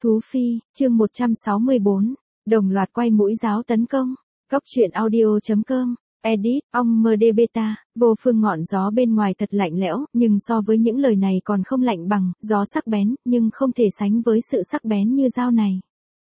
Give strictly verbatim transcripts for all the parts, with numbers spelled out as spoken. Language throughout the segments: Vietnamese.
Thú Phi, chương một trăm sáu mươi bốn, đồng loạt quay mũi giáo tấn công. Góc truyện audio chấm com, edit, ong md beta, vô phương ngọn gió bên ngoài thật lạnh lẽo, nhưng so với những lời này còn không lạnh bằng, gió sắc bén, nhưng không thể sánh với sự sắc bén như dao này.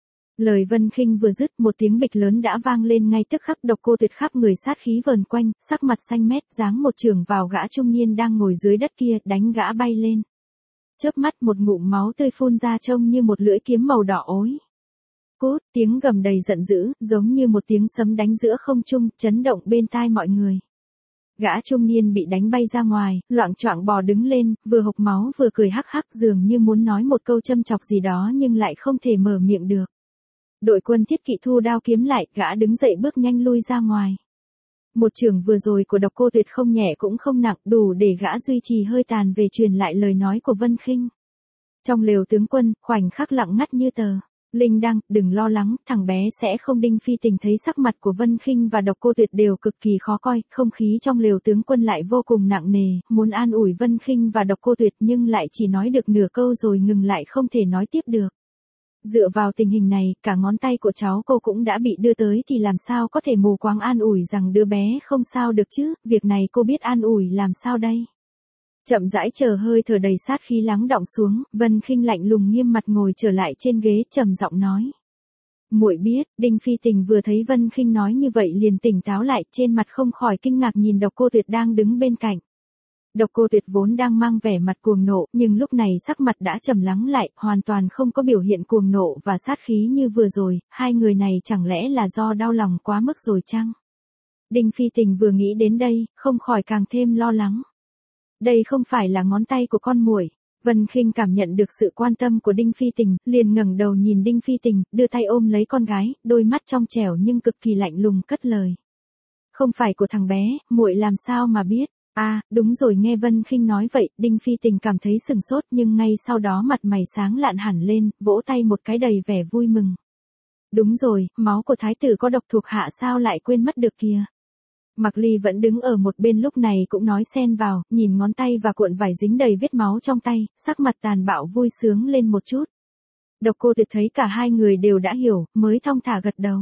Lời Vân Khinh vừa dứt, một tiếng bịch lớn đã vang lên ngay tức khắc. Độc Cô Tuyệt khắp người sát khí vờn quanh, sắc mặt xanh mét, giáng một chưởng vào gã trung niên đang ngồi dưới đất kia, đánh gã bay lên. Chớp mắt một ngụm máu tươi phun ra trông như một lưỡi kiếm màu đỏ ối. Cút, tiếng gầm đầy giận dữ, giống như một tiếng sấm đánh giữa không trung, chấn động bên tai mọi người. Gã trung niên bị đánh bay ra ngoài, loạng choạng bò đứng lên, vừa hộc máu vừa cười hắc hắc, dường như muốn nói một câu châm chọc gì đó nhưng lại không thể mở miệng được. Đội quân Thiết Kỵ thu đao kiếm lại, gã đứng dậy bước nhanh lui ra ngoài. Một chưởng vừa rồi của Độc Cô Tuyệt không nhẹ cũng không nặng, đủ để gã duy trì hơi tàn về truyền lại lời nói của Vân Khinh. Trong lều tướng quân, khoảnh khắc lặng ngắt như tờ. Linh Đăng, đừng lo lắng, thằng bé sẽ không. Đinh Phi Tình thấy sắc mặt của Vân Khinh và Độc Cô Tuyệt đều cực kỳ khó coi, không khí trong lều tướng quân lại vô cùng nặng nề, muốn an ủi Vân Khinh và Độc Cô Tuyệt nhưng lại chỉ nói được nửa câu rồi ngừng lại, không thể nói tiếp được. Dựa vào tình hình này, cả ngón tay của cháu cô cũng đã bị đưa tới thì làm sao có thể mù quáng an ủi rằng đứa bé không sao được chứ, việc này cô biết an ủi làm sao đây. Chậm rãi chờ hơi thở đầy sát khí lắng đọng xuống, Vân Khinh lạnh lùng nghiêm mặt ngồi trở lại trên ghế, trầm giọng nói. Muội biết. Đinh Phi Tình vừa thấy Vân Khinh nói như vậy liền tỉnh táo lại, trên mặt không khỏi kinh ngạc nhìn Độc Cô Tuyệt đang đứng bên cạnh. Độc Cô Tuyệt vốn đang mang vẻ mặt cuồng nộ, nhưng lúc này sắc mặt đã trầm lắng lại, hoàn toàn không có biểu hiện cuồng nộ và sát khí như vừa rồi, hai người này chẳng lẽ là do đau lòng quá mức rồi chăng? Đinh Phi Tình vừa nghĩ đến đây, không khỏi càng thêm lo lắng. Đây không phải là ngón tay của con muội. Vân Khinh cảm nhận được sự quan tâm của Đinh Phi Tình, liền ngẩng đầu nhìn Đinh Phi Tình, đưa tay ôm lấy con gái, đôi mắt trong trẻo nhưng cực kỳ lạnh lùng cất lời. Không phải của thằng bé, muội làm sao mà biết? À, đúng rồi. Nghe Vân Khinh nói vậy, Đinh Phi Tình cảm thấy sừng sốt nhưng ngay sau đó mặt mày sáng lạn hẳn lên, vỗ tay một cái đầy vẻ vui mừng. Đúng rồi, máu của thái tử có độc thuộc hạ sao lại quên mất được kìa. Mạc Ly vẫn đứng ở một bên lúc này cũng nói xen vào, nhìn ngón tay và cuộn vải dính đầy vết máu trong tay, sắc mặt tàn bạo vui sướng lên một chút. Độc Cô Tuyệt thấy cả hai người đều đã hiểu, mới thong thả gật đầu.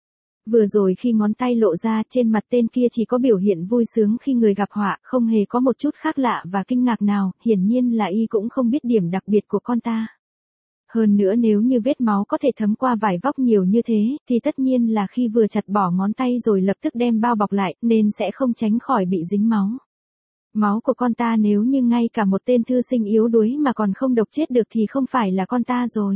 Vừa rồi khi ngón tay lộ ra, trên mặt tên kia chỉ có biểu hiện vui sướng khi người gặp họa, không hề có một chút khác lạ và kinh ngạc nào, hiển nhiên là y cũng không biết điểm đặc biệt của con ta. Hơn nữa nếu như vết máu có thể thấm qua vải vóc nhiều như thế, thì tất nhiên là khi vừa chặt bỏ ngón tay rồi lập tức đem bao bọc lại, nên sẽ không tránh khỏi bị dính máu. Máu của con ta nếu như ngay cả một tên thư sinh yếu đuối mà còn không độc chết được thì không phải là con ta rồi.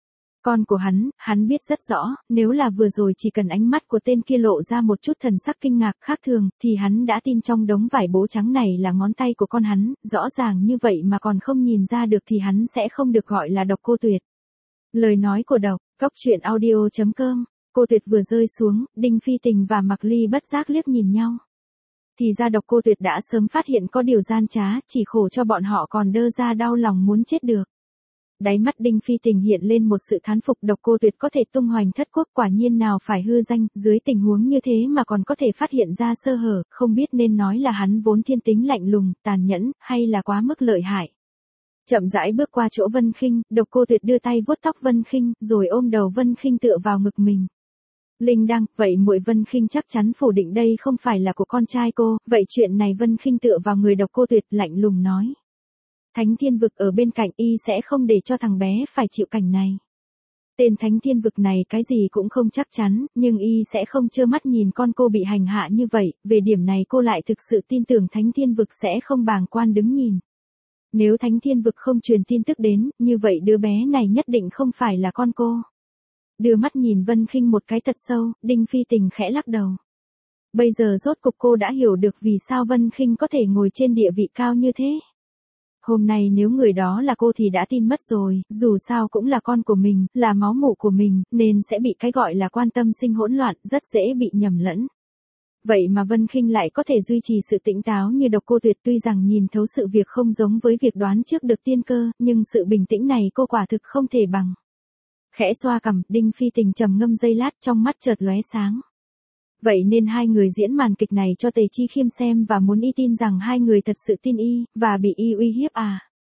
Con của hắn, hắn biết rất rõ, nếu là vừa rồi chỉ cần ánh mắt của tên kia lộ ra một chút thần sắc kinh ngạc khác thường, thì hắn đã tin trong đống vải bố trắng này là ngón tay của con hắn, rõ ràng như vậy mà còn không nhìn ra được thì hắn sẽ không được gọi là Độc Cô Tuyệt. Lời nói của Độc, góc truyện audio chấm com, Cô Tuyệt vừa rơi xuống, Đinh Phi Tình và Mạc Ly bất giác liếc nhìn nhau. Thì ra Độc Cô Tuyệt đã sớm phát hiện có điều gian trá, chỉ khổ cho bọn họ còn đơ ra đau lòng muốn chết được. Đáy mắt Đinh Phi Tình hiện lên một sự thán phục, Độc Cô Tuyệt có thể tung hoành thất quốc quả nhiên nào phải hư danh, dưới tình huống như thế mà còn có thể phát hiện ra sơ hở, không biết nên nói là hắn vốn thiên tính lạnh lùng, tàn nhẫn, hay là quá mức lợi hại. Chậm rãi bước qua chỗ Vân Khinh, Độc Cô Tuyệt đưa tay vuốt tóc Vân Khinh, rồi ôm đầu Vân Khinh tựa vào ngực mình. Linh Đăng, vậy muội Vân Khinh chắc chắn phủ định đây không phải là của con trai cô, vậy chuyện này Vân Khinh tựa vào người Độc Cô Tuyệt lạnh lùng nói. Thánh Thiên Vực ở bên cạnh y sẽ không để cho thằng bé phải chịu cảnh này. Tên Thánh Thiên Vực này cái gì cũng không chắc chắn, nhưng y sẽ không trơ mắt nhìn con cô bị hành hạ như vậy, về điểm này cô lại thực sự tin tưởng Thánh Thiên Vực sẽ không bàng quan đứng nhìn. Nếu Thánh Thiên Vực không truyền tin tức đến, như vậy đứa bé này nhất định không phải là con cô. Đưa mắt nhìn Vân Khinh một cái thật sâu, Đinh Phi Tình khẽ lắc đầu. Bây giờ rốt cục cô đã hiểu được vì sao Vân Khinh có thể ngồi trên địa vị cao như thế. Hôm nay nếu người đó là cô thì đã tin mất rồi, dù sao cũng là con của mình, là máu mủ của mình, nên sẽ bị cái gọi là quan tâm sinh hỗn loạn, rất dễ bị nhầm lẫn. Vậy mà Vân Khinh lại có thể duy trì sự tỉnh táo như Độc Cô Tuyệt, tuy rằng nhìn thấu sự việc không giống với việc đoán trước được tiên cơ, nhưng sự bình tĩnh này cô quả thực không thể bằng. Khẽ xoa cằm, Đinh Phi Tình trầm ngâm giây lát, trong mắt chợt lóe sáng. Vậy nên hai người diễn màn kịch này cho Tề Chi Khiêm xem và muốn y tin rằng hai người thật sự tin y, và bị y uy hiếp à?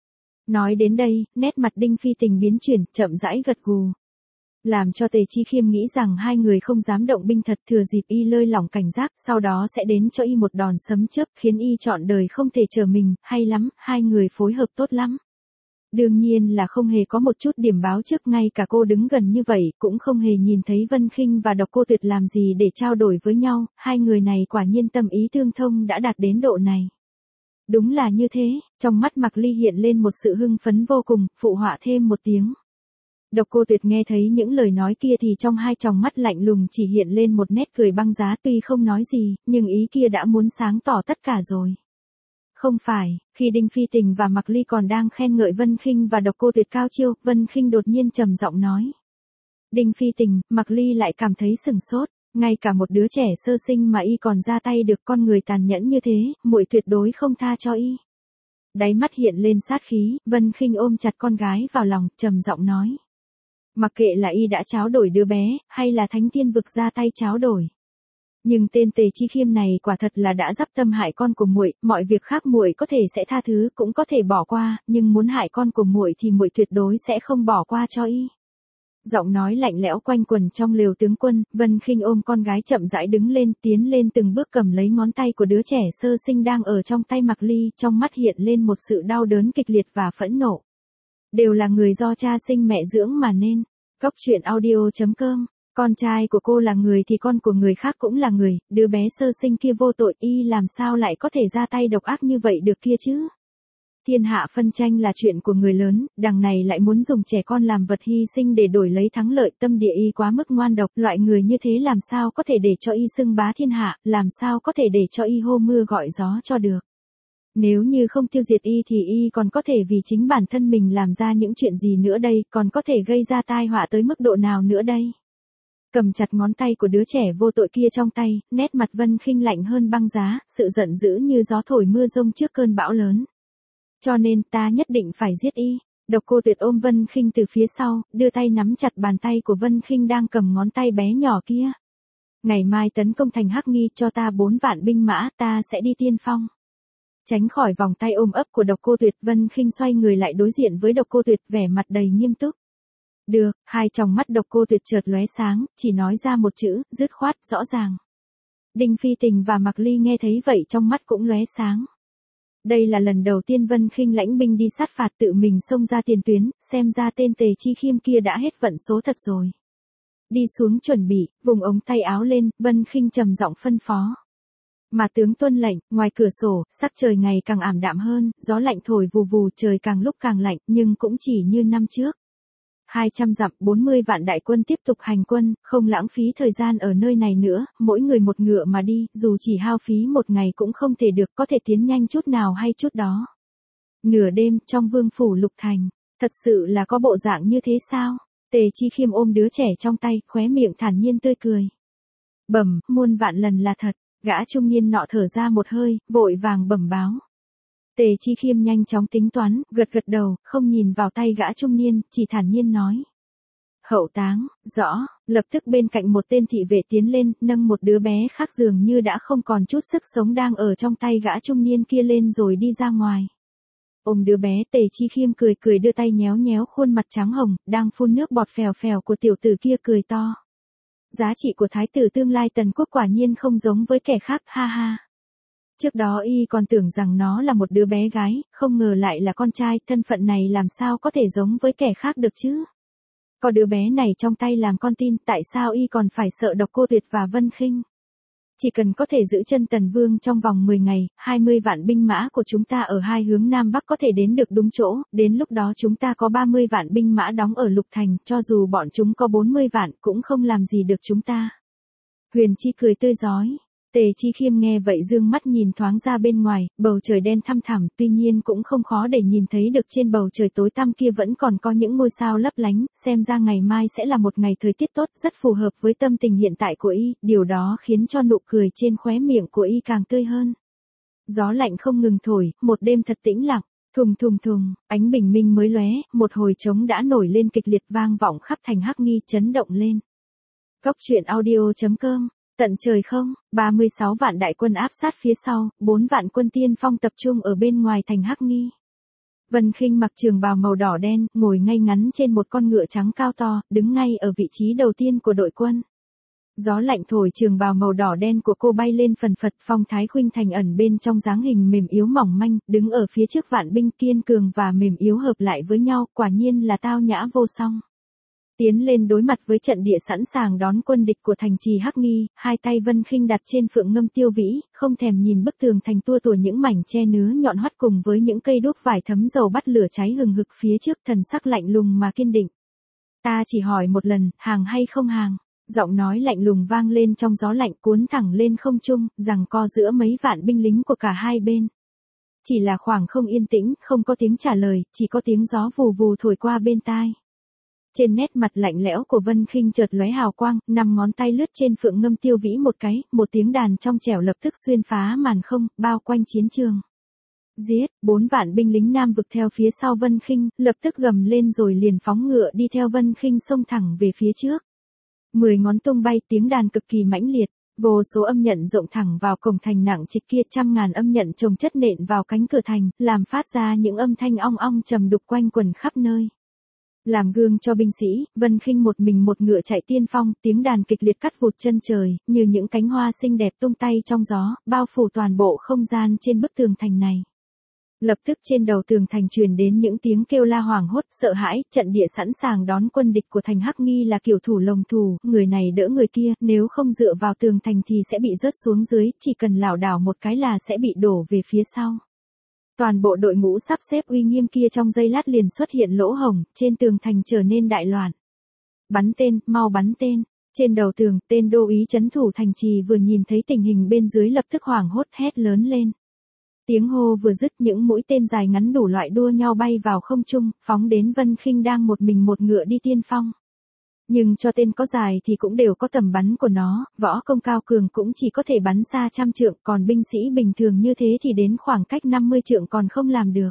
Nói đến đây, nét mặt Đinh Phi Tình biến chuyển, chậm rãi gật gù. Làm cho Tề Chi Khiêm nghĩ rằng hai người không dám động binh thật, thừa dịp y lơi lỏng cảnh giác, sau đó sẽ đến cho y một đòn sấm chớp, khiến y trọn đời không thể chờ mình, hay lắm, hai người phối hợp tốt lắm. Đương nhiên là không hề có một chút điểm báo trước, ngay cả cô đứng gần như vậy, cũng không hề nhìn thấy Vân Khinh và Độc Cô Tuyệt làm gì để trao đổi với nhau, hai người này quả nhiên tâm ý tương thông đã đạt đến độ này. Đúng là như thế, trong mắt Mạc Ly hiện lên một sự hưng phấn vô cùng, phụ họa thêm một tiếng. Độc Cô Tuyệt nghe thấy những lời nói kia thì trong hai tròng mắt lạnh lùng chỉ hiện lên một nét cười băng giá, tuy không nói gì, nhưng ý kia đã muốn sáng tỏ tất cả rồi. Không phải, khi Đinh Phi Tình và Mạc Ly còn đang khen ngợi Vân Khinh và Độc Cô Tuyệt cao chiêu, Vân Khinh đột nhiên trầm giọng nói. Đinh Phi Tình, Mạc Ly lại cảm thấy sửng sốt, ngay cả một đứa trẻ sơ sinh mà y còn ra tay được, con người tàn nhẫn như thế, muội tuyệt đối không tha cho y. Đáy mắt hiện lên sát khí, Vân Khinh ôm chặt con gái vào lòng, trầm giọng nói. Mặc kệ là y đã tráo đổi đứa bé, hay là Thánh Tiên Vực ra tay tráo đổi. Nhưng tên Tề Chi Khiêm này quả thật là đã dắp tâm hại con của muội, mọi việc khác muội có thể sẽ tha thứ, cũng có thể bỏ qua, nhưng muốn hại con của muội thì muội tuyệt đối sẽ không bỏ qua cho y. Giọng nói lạnh lẽo quanh quẩn trong lều tướng quân, Vân Khinh ôm con gái chậm rãi đứng lên, tiến lên từng bước cầm lấy ngón tay của đứa trẻ sơ sinh đang ở trong tay Mạc Ly, trong mắt hiện lên một sự đau đớn kịch liệt và phẫn nộ. Đều là người do cha sinh mẹ dưỡng mà nên. Cốc truyện audio chấm com. Con trai của cô là người thì con của người khác cũng là người, đứa bé sơ sinh kia vô tội, y làm sao lại có thể ra tay độc ác như vậy được kia chứ? Thiên hạ phân tranh là chuyện của người lớn, đằng này lại muốn dùng trẻ con làm vật hy sinh để đổi lấy thắng lợi, tâm địa y quá mức ngoan độc, loại người như thế làm sao có thể để cho y xưng bá thiên hạ, làm sao có thể để cho y hô mưa gọi gió cho được. Nếu như không tiêu diệt y thì y còn có thể vì chính bản thân mình làm ra những chuyện gì nữa đây, còn có thể gây ra tai họa tới mức độ nào nữa đây. Cầm chặt ngón tay của đứa trẻ vô tội kia trong tay, nét mặt Vân Khinh lạnh hơn băng giá, sự giận dữ như gió thổi mưa rông trước cơn bão lớn. Cho nên ta nhất định phải giết y. Độc Cô Tuyệt ôm Vân Khinh từ phía sau, đưa tay nắm chặt bàn tay của Vân Khinh đang cầm ngón tay bé nhỏ kia. Ngày mai tấn công thành Hắc Nghi, cho ta bốn vạn binh mã, ta sẽ đi tiên phong. Tránh khỏi vòng tay ôm ấp của Độc Cô Tuyệt, Vân Khinh xoay người lại đối diện với Độc Cô Tuyệt, vẻ mặt đầy nghiêm túc. Được, hai tròng mắt Độc Cô Tuyệt chợt lóe sáng, chỉ nói ra một chữ, dứt khoát, rõ ràng. Đinh Phi Tình và Mạc Ly nghe thấy vậy trong mắt cũng lóe sáng. Đây là lần đầu tiên Vân Khinh lãnh binh đi sát phạt, tự mình xông ra tiền tuyến, xem ra tên Tề Chi Khiêm kia đã hết vận số thật rồi. Đi xuống chuẩn bị, vùng ống tay áo lên, Vân Khinh trầm giọng phân phó. Mà tướng tuân lệnh, ngoài cửa sổ, sắc trời ngày càng ảm đạm hơn, gió lạnh thổi vù vù, trời càng lúc càng lạnh, nhưng cũng chỉ như năm trước. hai trăm dặm, bốn mươi vạn đại quân tiếp tục hành quân, không lãng phí thời gian ở nơi này nữa, mỗi người một ngựa mà đi, dù chỉ hao phí một ngày cũng không thể được, có thể tiến nhanh chút nào hay chút đó. Nửa đêm, trong vương phủ Lục Thành, thật sự là có bộ dạng như thế sao? Tề Chi Khiêm ôm đứa trẻ trong tay, khóe miệng thản nhiên tươi cười. Bẩm, muôn vạn lần là thật. Gã trung niên nọ thở ra một hơi, vội vàng bẩm báo. Tề Chi Khiêm nhanh chóng tính toán, gật gật đầu, không nhìn vào tay gã trung niên, chỉ thản nhiên nói. Hậu táng, rõ, lập tức bên cạnh một tên thị vệ tiến lên, nâng một đứa bé khác dường như đã không còn chút sức sống đang ở trong tay gã trung niên kia lên rồi đi ra ngoài. Ôm đứa bé, Tề Chi Khiêm cười cười đưa tay nhéo nhéo khuôn mặt trắng hồng, đang phun nước bọt phèo phèo của tiểu tử kia, cười to. Giá trị của thái tử tương lai Tần Quốc quả nhiên không giống với kẻ khác, ha ha. Trước đó y còn tưởng rằng nó là một đứa bé gái, không ngờ lại là con trai, thân phận này làm sao có thể giống với kẻ khác được chứ. Có đứa bé này trong tay làm con tin, tại sao y còn phải sợ Độc Cô Tuyệt và Vân Khinh. Chỉ cần có thể giữ chân Tần Vương trong vòng mười ngày, hai mươi vạn binh mã của chúng ta ở hai hướng Nam Bắc có thể đến được đúng chỗ, đến lúc đó chúng ta có ba mươi vạn binh mã đóng ở Lục Thành, cho dù bọn chúng có bốn mươi vạn cũng không làm gì được chúng ta. Huyền Chi cười tươi rói. Tề Chi Khiêm nghe vậy dương mắt nhìn thoáng ra bên ngoài, bầu trời đen thăm thẳm, tuy nhiên cũng không khó để nhìn thấy được trên bầu trời tối tăm kia vẫn còn có những ngôi sao lấp lánh, xem ra ngày mai sẽ là một ngày thời tiết tốt, rất phù hợp với tâm tình hiện tại của y, điều đó khiến cho nụ cười trên khóe miệng của y càng tươi hơn. Gió lạnh không ngừng thổi, một đêm thật tĩnh lặng, thùng thùng thùng, ánh bình minh mới lóe, một hồi trống đã nổi lên kịch liệt vang vọng khắp thành Hắc Nghi, chấn động lên. Cốc truyện audio chấm com. Tận trời không, ba mươi sáu vạn đại quân áp sát phía sau, bốn vạn quân tiên phong tập trung ở bên ngoài thành Hắc Nghi. Vân Khinh mặc trường bào màu đỏ đen, ngồi ngay ngắn trên một con ngựa trắng cao to, đứng ngay ở vị trí đầu tiên của đội quân. Gió lạnh thổi trường bào màu đỏ đen của cô bay lên phần phật, phong thái khuynh thành ẩn bên trong dáng hình mềm yếu mỏng manh, đứng ở phía trước vạn binh kiên cường và mềm yếu hợp lại với nhau, quả nhiên là tao nhã vô song. Tiến lên đối mặt với trận địa sẵn sàng đón quân địch của thành trì Hắc Nghi, hai tay Vân Khinh đặt trên phượng ngâm tiêu vĩ, không thèm nhìn bức tường thành tua tủa những mảnh tre nứa nhọn hoắt cùng với những cây đuốc vải thấm dầu bắt lửa cháy hừng hực phía trước, thần sắc lạnh lùng mà kiên định. Ta chỉ hỏi một lần, hàng hay không hàng? Giọng nói lạnh lùng vang lên trong gió lạnh cuốn thẳng lên không trung, giằng co giữa mấy vạn binh lính của cả hai bên. Chỉ là khoảng không yên tĩnh, không có tiếng trả lời, chỉ có tiếng gió vù vù thổi qua bên tai. Trên nét mặt lạnh lẽo của Vân Khinh chợt lóe hào quang, năm ngón tay lướt trên phượng ngâm tiêu vĩ một cái, một tiếng đàn trong trẻo lập tức xuyên phá màn không, bao quanh chiến trường. Giết, bốn vạn binh lính Nam vực theo phía sau Vân Khinh, lập tức gầm lên rồi liền phóng ngựa đi theo Vân Khinh xông thẳng về phía trước. Mười ngón tung bay, tiếng đàn cực kỳ mãnh liệt, vô số âm nhận rộng thẳng vào cổng thành nặng trịch kia, trăm ngàn âm nhận chồng chất nện vào cánh cửa thành, làm phát ra những âm thanh ong ong trầm đục quanh quần khắp nơi. Làm gương cho binh sĩ, Vân Khinh một mình một ngựa chạy tiên phong, tiếng đàn kịch liệt cắt vụt chân trời, như những cánh hoa xinh đẹp tung tay trong gió, bao phủ toàn bộ không gian trên bức tường thành này. Lập tức trên đầu tường thành truyền đến những tiếng kêu la hoảng hốt, sợ hãi, trận địa sẵn sàng đón quân địch của thành Hắc Nghi là kiểu thủ lồng thủ, người này đỡ người kia, nếu không dựa vào tường thành thì sẽ bị rớt xuống dưới, chỉ cần lảo đảo một cái là sẽ bị đổ về phía sau. Toàn bộ đội ngũ sắp xếp uy nghiêm kia trong giây lát liền xuất hiện lỗ hổng, trên tường thành trở nên đại loạn. Bắn tên, mau bắn tên. Trên đầu tường, tên đô úy trấn thủ thành trì vừa nhìn thấy tình hình bên dưới lập tức hoảng hốt hét lớn lên. Tiếng hô vừa dứt, những mũi tên dài ngắn đủ loại đua nhau bay vào không trung, phóng đến Vân Khinh đang một mình một ngựa đi tiên phong. Nhưng cho tên có dài thì cũng đều có tầm bắn của nó, võ công cao cường cũng chỉ có thể bắn xa trăm trượng, còn binh sĩ bình thường như thế thì đến khoảng cách năm mươi trượng còn không làm được.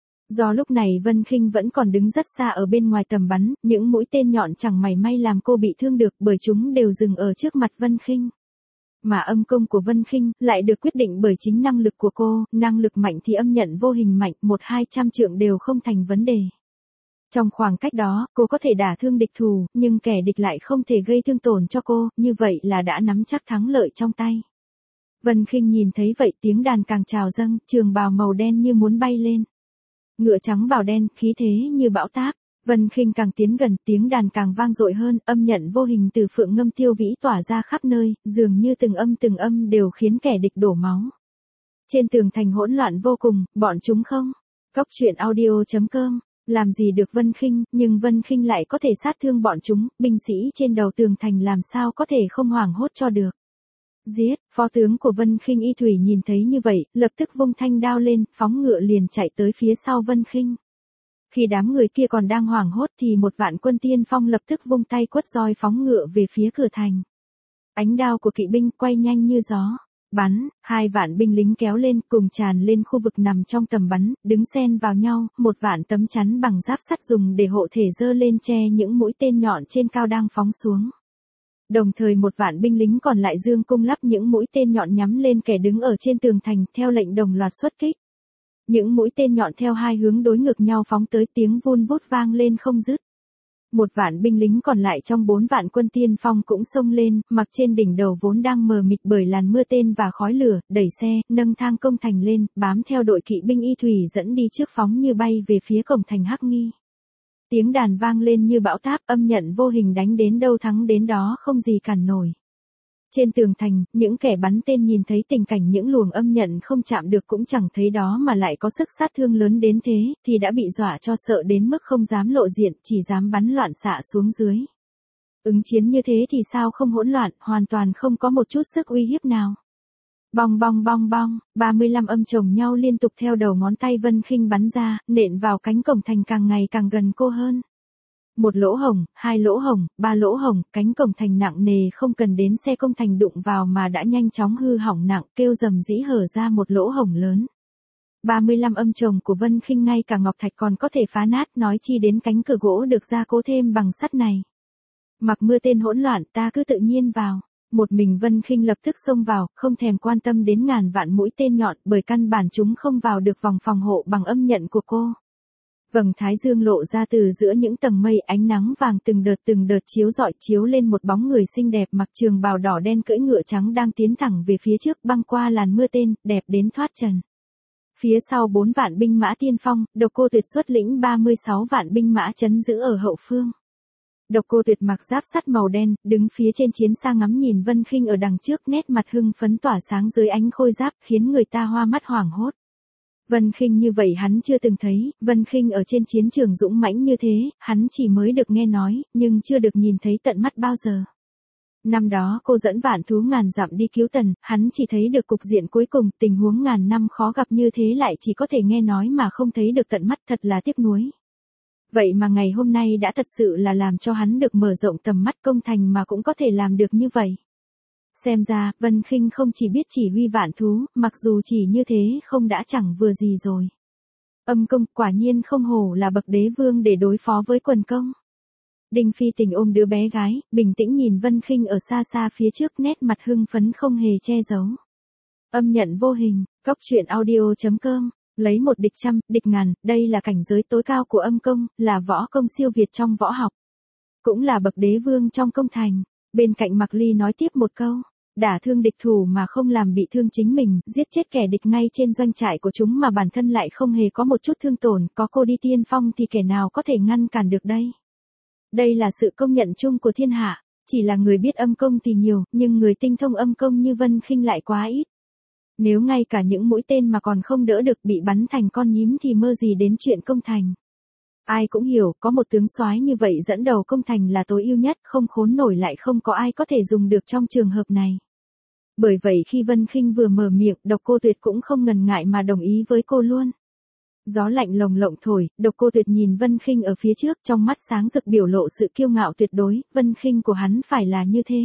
Do lúc này Vân Khinh vẫn còn đứng rất xa ở bên ngoài tầm bắn, những mũi tên nhọn chẳng mảy may làm cô bị thương được bởi chúng đều dừng ở trước mặt Vân Khinh. Mà âm công của Vân Khinh lại được quyết định bởi chính năng lực của cô, năng lực mạnh thì âm nhận vô hình mạnh, một hai trăm trượng đều không thành vấn đề. Trong khoảng cách đó, cô có thể đả thương địch thủ, nhưng kẻ địch lại không thể gây thương tổn cho cô, như vậy là đã nắm chắc thắng lợi trong tay. Vân Khinh nhìn thấy vậy, tiếng đàn càng trào dâng, trường bào màu đen như muốn bay lên. Ngựa trắng bào đen, khí thế như bão táp. Vân Khinh càng tiến gần, tiếng đàn càng vang dội hơn, âm nhận vô hình từ phượng ngâm tiêu vĩ tỏa ra khắp nơi, dường như từng âm từng âm đều khiến kẻ địch đổ máu. Trên tường thành hỗn loạn vô cùng, bọn chúng không. Cốc truyện audio chấm com làm gì được Vân Khinh, nhưng Vân Khinh lại có thể sát thương bọn chúng, binh sĩ trên đầu tường thành làm sao có thể không hoảng hốt cho được. Giết, phó tướng của Vân Khinh Y Thủy nhìn thấy như vậy, lập tức vung thanh đao lên, phóng ngựa liền chạy tới phía sau Vân Khinh. Khi đám người kia còn đang hoảng hốt thì một vạn quân tiên phong lập tức vung tay quất roi phóng ngựa về phía cửa thành. Ánh đao của kỵ binh quay nhanh như gió. Bắn, hai vạn binh lính kéo lên cùng tràn lên khu vực nằm trong tầm bắn, đứng xen vào nhau, một vạn tấm chắn bằng giáp sắt dùng để hộ thể dơ lên che những mũi tên nhọn trên cao đang phóng xuống. Đồng thời một vạn binh lính còn lại dương cung lắp những mũi tên nhọn nhắm lên kẻ đứng ở trên tường thành, theo lệnh đồng loạt xuất kích. Những mũi tên nhọn theo hai hướng đối ngược nhau phóng tới, tiếng vun vút vang lên không dứt. Một vạn binh lính còn lại trong bốn vạn quân tiên phong cũng xông lên, mặc trên đỉnh đầu vốn đang mờ mịt bởi làn mưa tên và khói lửa, đẩy xe, nâng thang công thành lên, bám theo đội kỵ binh Y Thủy dẫn đi trước phóng như bay về phía cổng thành Hắc Nghi. Tiếng đàn vang lên như bão táp, âm nhận vô hình đánh đến đâu thắng đến đó, không gì cản nổi. Trên tường thành, những kẻ bắn tên nhìn thấy tình cảnh những luồng âm nhận không chạm được cũng chẳng thấy đó mà lại có sức sát thương lớn đến thế, thì đã bị dọa cho sợ đến mức không dám lộ diện, chỉ dám bắn loạn xạ xuống dưới. Ứng chiến như thế thì sao không hỗn loạn, hoàn toàn không có một chút sức uy hiếp nào. Bong bong bong bong, ba mươi lăm âm chồng nhau liên tục theo đầu ngón tay Vân Khinh bắn ra, nện vào cánh cổng thành càng ngày càng gần cô hơn. Một lỗ hổng, hai lỗ hổng, ba lỗ hổng, cánh cổng thành nặng nề không cần đến xe công thành đụng vào mà đã nhanh chóng hư hỏng nặng, kêu rầm rĩ hở ra một lỗ hổng lớn. ba mươi lăm âm chồng của Vân Khinh ngay cả ngọc thạch còn có thể phá nát, nói chi đến cánh cửa gỗ được gia cố thêm bằng sắt này. Mặc mưa tên hỗn loạn, ta cứ tự nhiên vào. Một mình Vân Khinh lập tức xông vào, không thèm quan tâm đến ngàn vạn mũi tên nhọn, bởi căn bản chúng không vào được vòng phòng hộ bằng âm nhận của cô. Vầng thái dương lộ ra từ giữa những tầng mây, ánh nắng vàng từng đợt từng đợt chiếu rọi chiếu lên một bóng người xinh đẹp mặc trường bào đỏ đen cưỡi ngựa trắng đang tiến thẳng về phía trước băng qua làn mưa tên, đẹp đến thoát trần. Phía sau bốn vạn binh mã tiên phong, Độc Cô Tuyệt xuất lĩnh ba mươi sáu vạn binh mã trấn giữ ở hậu phương. Độc Cô Tuyệt mặc giáp sắt màu đen, đứng phía trên chiến xa ngắm nhìn Vân Khinh ở đằng trước, nét mặt hưng phấn tỏa sáng dưới ánh khôi giáp, khiến người ta hoa mắt hoảng hốt. Vân Khinh như vậy hắn chưa từng thấy, Vân Khinh ở trên chiến trường dũng mãnh như thế, hắn chỉ mới được nghe nói, nhưng chưa được nhìn thấy tận mắt bao giờ. Năm đó cô dẫn vạn thú ngàn dặm đi cứu Tần, hắn chỉ thấy được cục diện cuối cùng, tình huống ngàn năm khó gặp như thế lại chỉ có thể nghe nói mà không thấy được tận mắt, thật là tiếc nuối. Vậy mà ngày hôm nay đã thật sự là làm cho hắn được mở rộng tầm mắt, công thành mà cũng có thể làm được như vậy. Xem ra, Vân Khinh không chỉ biết chỉ huy vạn thú, mặc dù chỉ như thế không đã chẳng vừa gì rồi. Âm công quả nhiên không hổ là bậc đế vương để đối phó với quần công. Đinh Phi Tình ôm đứa bé gái, bình tĩnh nhìn Vân Khinh ở xa xa phía trước, nét mặt hưng phấn không hề che giấu. Âm nhận vô hình, cốc truyện audio chấm com, lấy một địch trăm, địch ngàn, đây là cảnh giới tối cao của âm công, là võ công siêu việt trong võ học. Cũng là bậc đế vương trong công thành. Bên cạnh Mạc Ly nói tiếp một câu, đả thương địch thủ mà không làm bị thương chính mình, giết chết kẻ địch ngay trên doanh trại của chúng mà bản thân lại không hề có một chút thương tổn, có cô đi tiên phong thì kẻ nào có thể ngăn cản được đây. Đây là sự công nhận chung của thiên hạ, chỉ là người biết âm công thì nhiều, nhưng người tinh thông âm công như Vân Khinh lại quá ít. Nếu ngay cả những mũi tên mà còn không đỡ được bị bắn thành con nhím thì mơ gì đến chuyện công thành. Ai cũng hiểu, có một tướng soái như vậy dẫn đầu công thành là tối ưu nhất, không khốn nổi lại không có ai có thể dùng được trong trường hợp này. Bởi vậy khi Vân Khinh vừa mở miệng, Độc Cô Tuyệt cũng không ngần ngại mà đồng ý với cô luôn. Gió lạnh lồng lộng thổi, Độc Cô Tuyệt nhìn Vân Khinh ở phía trước, trong mắt sáng rực biểu lộ sự kiêu ngạo tuyệt đối, Vân Khinh của hắn phải là như thế.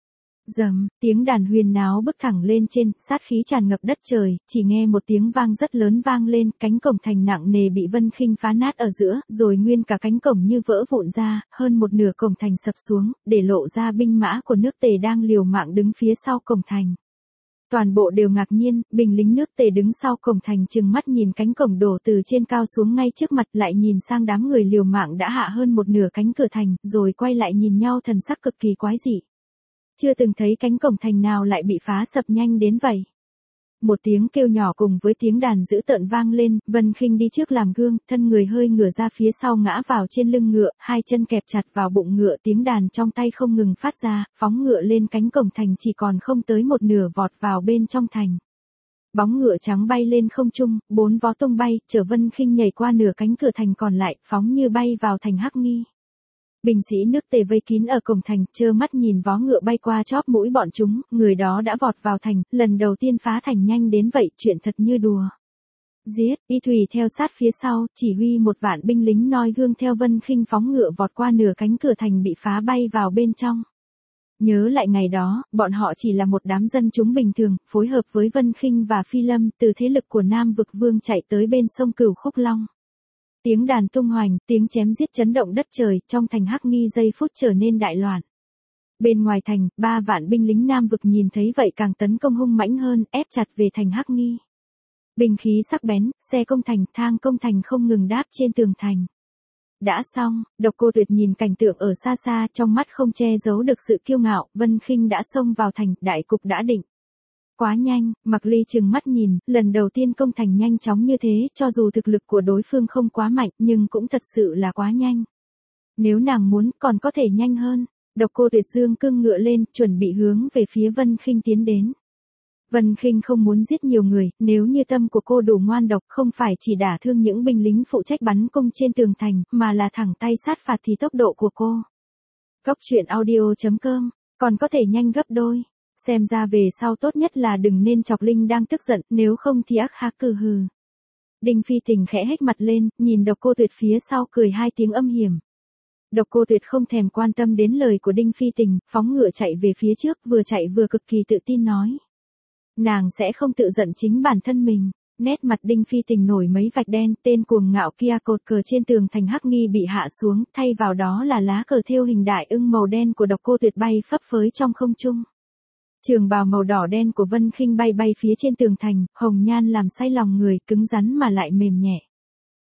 Rầm, tiếng đàn huyền náo bước thẳng lên trên, sát khí tràn ngập đất trời, chỉ nghe một tiếng vang rất lớn vang lên, cánh cổng thành nặng nề bị Vân Khinh phá nát ở giữa, rồi nguyên cả cánh cổng như vỡ vụn ra, hơn một nửa cổng thành sập xuống, để lộ ra binh mã của nước Tề đang liều mạng đứng phía sau cổng thành. Toàn bộ đều ngạc nhiên, binh lính nước Tề đứng sau cổng thành trừng mắt nhìn cánh cổng đổ từ trên cao xuống ngay trước mặt, lại nhìn sang đám người liều mạng đã hạ hơn một nửa cánh cửa thành, rồi quay lại nhìn nhau thần sắc cực kỳ quái dị. Chưa từng thấy cánh cổng thành nào lại bị phá sập nhanh đến vậy. Một tiếng kêu nhỏ cùng với tiếng đàn dữ tợn vang lên, Vân Khinh đi trước làm gương, thân người hơi ngửa ra phía sau ngã vào trên lưng ngựa, hai chân kẹp chặt vào bụng ngựa, tiếng đàn trong tay không ngừng phát ra, phóng ngựa lên cánh cổng thành chỉ còn không tới một nửa vọt vào bên trong thành. Bóng ngựa trắng bay lên không trung, bốn vó tung bay, chở Vân Khinh nhảy qua nửa cánh cửa thành còn lại, phóng như bay vào thành Hắc Nghi. Binh sĩ nước Tề vây kín ở cổng thành, trơ mắt nhìn vó ngựa bay qua chóp mũi bọn chúng, người đó đã vọt vào thành, lần đầu tiên phá thành nhanh đến vậy, chuyện thật như đùa. Giết, Y Thùy theo sát phía sau, chỉ huy một vạn binh lính noi gương theo Vân Khinh phóng ngựa vọt qua nửa cánh cửa thành bị phá bay vào bên trong. Nhớ lại ngày đó, bọn họ chỉ là một đám dân chúng bình thường, phối hợp với Vân Khinh và Phi Lâm, từ thế lực của Nam Vực Vương chạy tới bên sông Cửu Khúc Long. Tiếng đàn tung hoành, tiếng chém giết chấn động đất trời, trong thành Hắc Nghi giây phút trở nên đại loạn. Bên ngoài thành, ba vạn binh lính Nam Vực nhìn thấy vậy càng tấn công hung mãnh hơn, ép chặt về thành Hắc Nghi. Binh khí sắc bén, xe công thành, thang công thành không ngừng đáp trên tường thành. Đã xong, Độc Cô Tuyệt nhìn cảnh tượng ở xa xa, trong mắt không che giấu được sự kiêu ngạo, Vân Khinh đã xông vào thành, đại cục đã định. Quá nhanh, Mạc Ly trừng mắt nhìn, lần đầu tiên công thành nhanh chóng như thế, cho dù thực lực của đối phương không quá mạnh, nhưng cũng thật sự là quá nhanh. Nếu nàng muốn, còn có thể nhanh hơn. Độc Cô Tuyệt dương cương ngựa lên, chuẩn bị hướng về phía Vân Khinh tiến đến. Vân Khinh không muốn giết nhiều người, nếu như tâm của cô đủ ngoan độc, không phải chỉ đả thương những binh lính phụ trách bắn cung trên tường thành, mà là thẳng tay sát phạt thì tốc độ của cô. Cốc truyện audio chấm com, còn có thể nhanh gấp đôi. Xem ra về sau tốt nhất là đừng nên chọc Linh đang tức giận, nếu không thì ác há cừ hừ. Đinh Phi Tình khẽ hếch mặt lên, nhìn Độc Cô Tuyệt phía sau cười hai tiếng âm hiểm. Độc Cô Tuyệt không thèm quan tâm đến lời của Đinh Phi Tình, phóng ngựa chạy về phía trước, vừa chạy vừa cực kỳ tự tin nói. Nàng sẽ không tự giận chính bản thân mình. Nét mặt Đinh Phi Tình nổi mấy vạch đen, tên cuồng ngạo kia cột cờ trên tường thành Hắc Nghi bị hạ xuống, thay vào đó là lá cờ thêu hình đại ưng màu đen của Độc Cô Tuyệt bay phấp phới trong không trung. Trường bào màu đỏ đen của Vân Khinh bay bay phía trên tường thành, hồng nhan làm say lòng người, cứng rắn mà lại mềm nhẹ.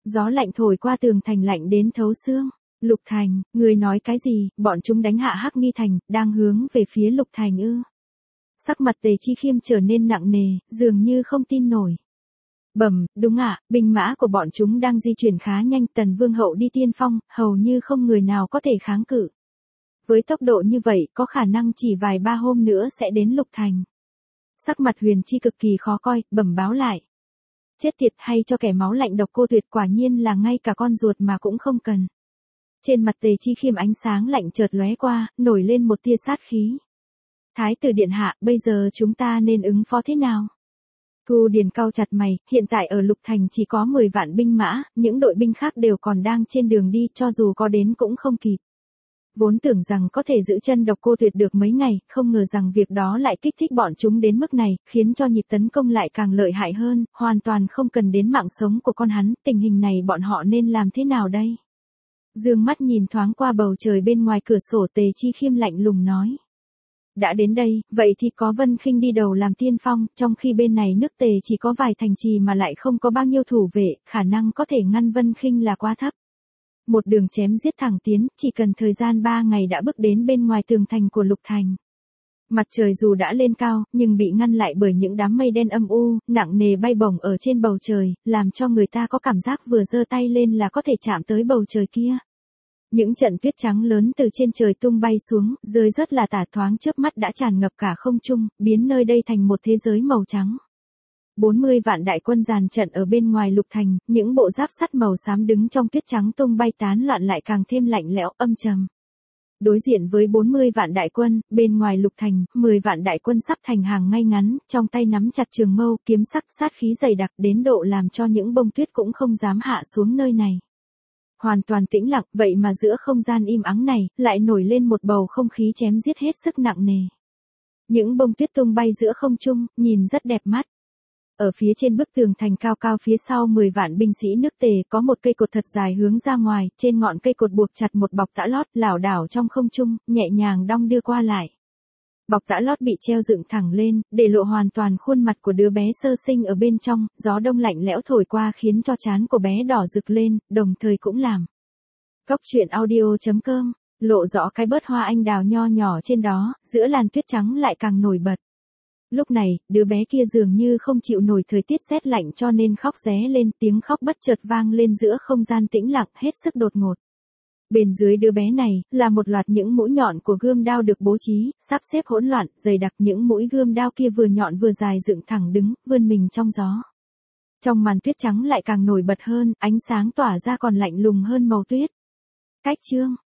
Gió lạnh thổi qua tường thành lạnh đến thấu xương. Lục Thành, người nói cái gì, bọn chúng đánh hạ Hắc Nghi Thành, đang hướng về phía Lục Thành ư. Sắc mặt Tề Chi Khiêm trở nên nặng nề, dường như không tin nổi. Bẩm, đúng ạ, binh mã của bọn chúng đang di chuyển khá nhanh, Tần Vương hậu đi tiên phong, hầu như không người nào có thể kháng cự. Với tốc độ như vậy, có khả năng chỉ vài ba hôm nữa sẽ đến Lục Thành. Sắc mặt Huyền Chi cực kỳ khó coi, bẩm báo lại. Chết tiệt, hay cho kẻ máu lạnh độc cô tuyệt, quả nhiên là ngay cả con ruột mà cũng không cần. Trên mặt Tề Chi Khiêm ánh sáng lạnh chợt lóe qua, nổi lên một tia sát khí. Thái tử điện hạ, bây giờ chúng ta nên ứng phó thế nào? Thu Điền cau chặt mày, hiện tại ở Lục Thành chỉ có mười vạn binh mã, những đội binh khác đều còn đang trên đường đi, cho dù có đến cũng không kịp. Vốn tưởng rằng có thể giữ chân độc cô tuyệt được mấy ngày, không ngờ rằng việc đó lại kích thích bọn chúng đến mức này, khiến cho nhịp tấn công lại càng lợi hại hơn, hoàn toàn không cần đến mạng sống của con hắn, tình hình này bọn họ nên làm thế nào đây? Dương mắt nhìn thoáng qua bầu trời bên ngoài cửa sổ, Tề Chi Khiêm lạnh lùng nói. Đã đến đây, vậy thì có Vân Khinh đi đầu làm tiên phong, trong khi bên này nước Tề chỉ có vài thành trì mà lại không có bao nhiêu thủ vệ, khả năng có thể ngăn Vân Khinh là quá thấp. Một đường chém giết thẳng tiến, chỉ cần thời gian ba ngày đã bước đến bên ngoài tường thành của Lục Thành. Mặt trời dù đã lên cao, nhưng bị ngăn lại bởi những đám mây đen âm u, nặng nề bay bổng ở trên bầu trời, làm cho người ta có cảm giác vừa giơ tay lên là có thể chạm tới bầu trời kia. Những trận tuyết trắng lớn từ trên trời tung bay xuống, rơi rất là tả, thoáng chớp mắt đã tràn ngập cả không trung, biến nơi đây thành một thế giới màu trắng. bốn mươi vạn đại quân dàn trận ở bên ngoài Lục Thành, những bộ giáp sắt màu xám đứng trong tuyết trắng tung bay tán loạn lại càng thêm lạnh lẽo, âm trầm. Đối diện với bốn mươi vạn đại quân, bên ngoài Lục Thành, mười vạn đại quân sắp thành hàng ngay ngắn, trong tay nắm chặt trường mâu, kiếm sắc, sát khí dày đặc đến độ làm cho những bông tuyết cũng không dám hạ xuống nơi này. Hoàn toàn tĩnh lặng, vậy mà giữa không gian im ắng này, lại nổi lên một bầu không khí chém giết hết sức nặng nề. Những bông tuyết tung bay giữa không trung, nhìn rất đẹp mắt. Ở phía trên bức tường thành cao cao phía sau mười vạn binh sĩ nước Tề có một cây cột thật dài hướng ra ngoài, trên ngọn cây cột buộc chặt một bọc tã lót, lảo đảo trong không trung, nhẹ nhàng đong đưa qua lại. Bọc tã lót bị treo dựng thẳng lên, để lộ hoàn toàn khuôn mặt của đứa bé sơ sinh ở bên trong, gió đông lạnh lẽo thổi qua khiến cho trán của bé đỏ rực lên, đồng thời cũng làm. Cốc truyện audio chấm com, lộ rõ cái bớt hoa anh đào nho nhỏ trên đó, giữa làn tuyết trắng lại càng nổi bật. Lúc này, đứa bé kia dường như không chịu nổi thời tiết rét lạnh cho nên khóc ré lên, tiếng khóc bất chợt vang lên giữa không gian tĩnh lặng, hết sức đột ngột. Bên dưới đứa bé này, là một loạt những mũi nhọn của gươm đao được bố trí, sắp xếp hỗn loạn, dày đặc, những mũi gươm đao kia vừa nhọn vừa dài dựng thẳng đứng, vươn mình trong gió. Trong màn tuyết trắng lại càng nổi bật hơn, ánh sáng tỏa ra còn lạnh lùng hơn màu tuyết. Cách chương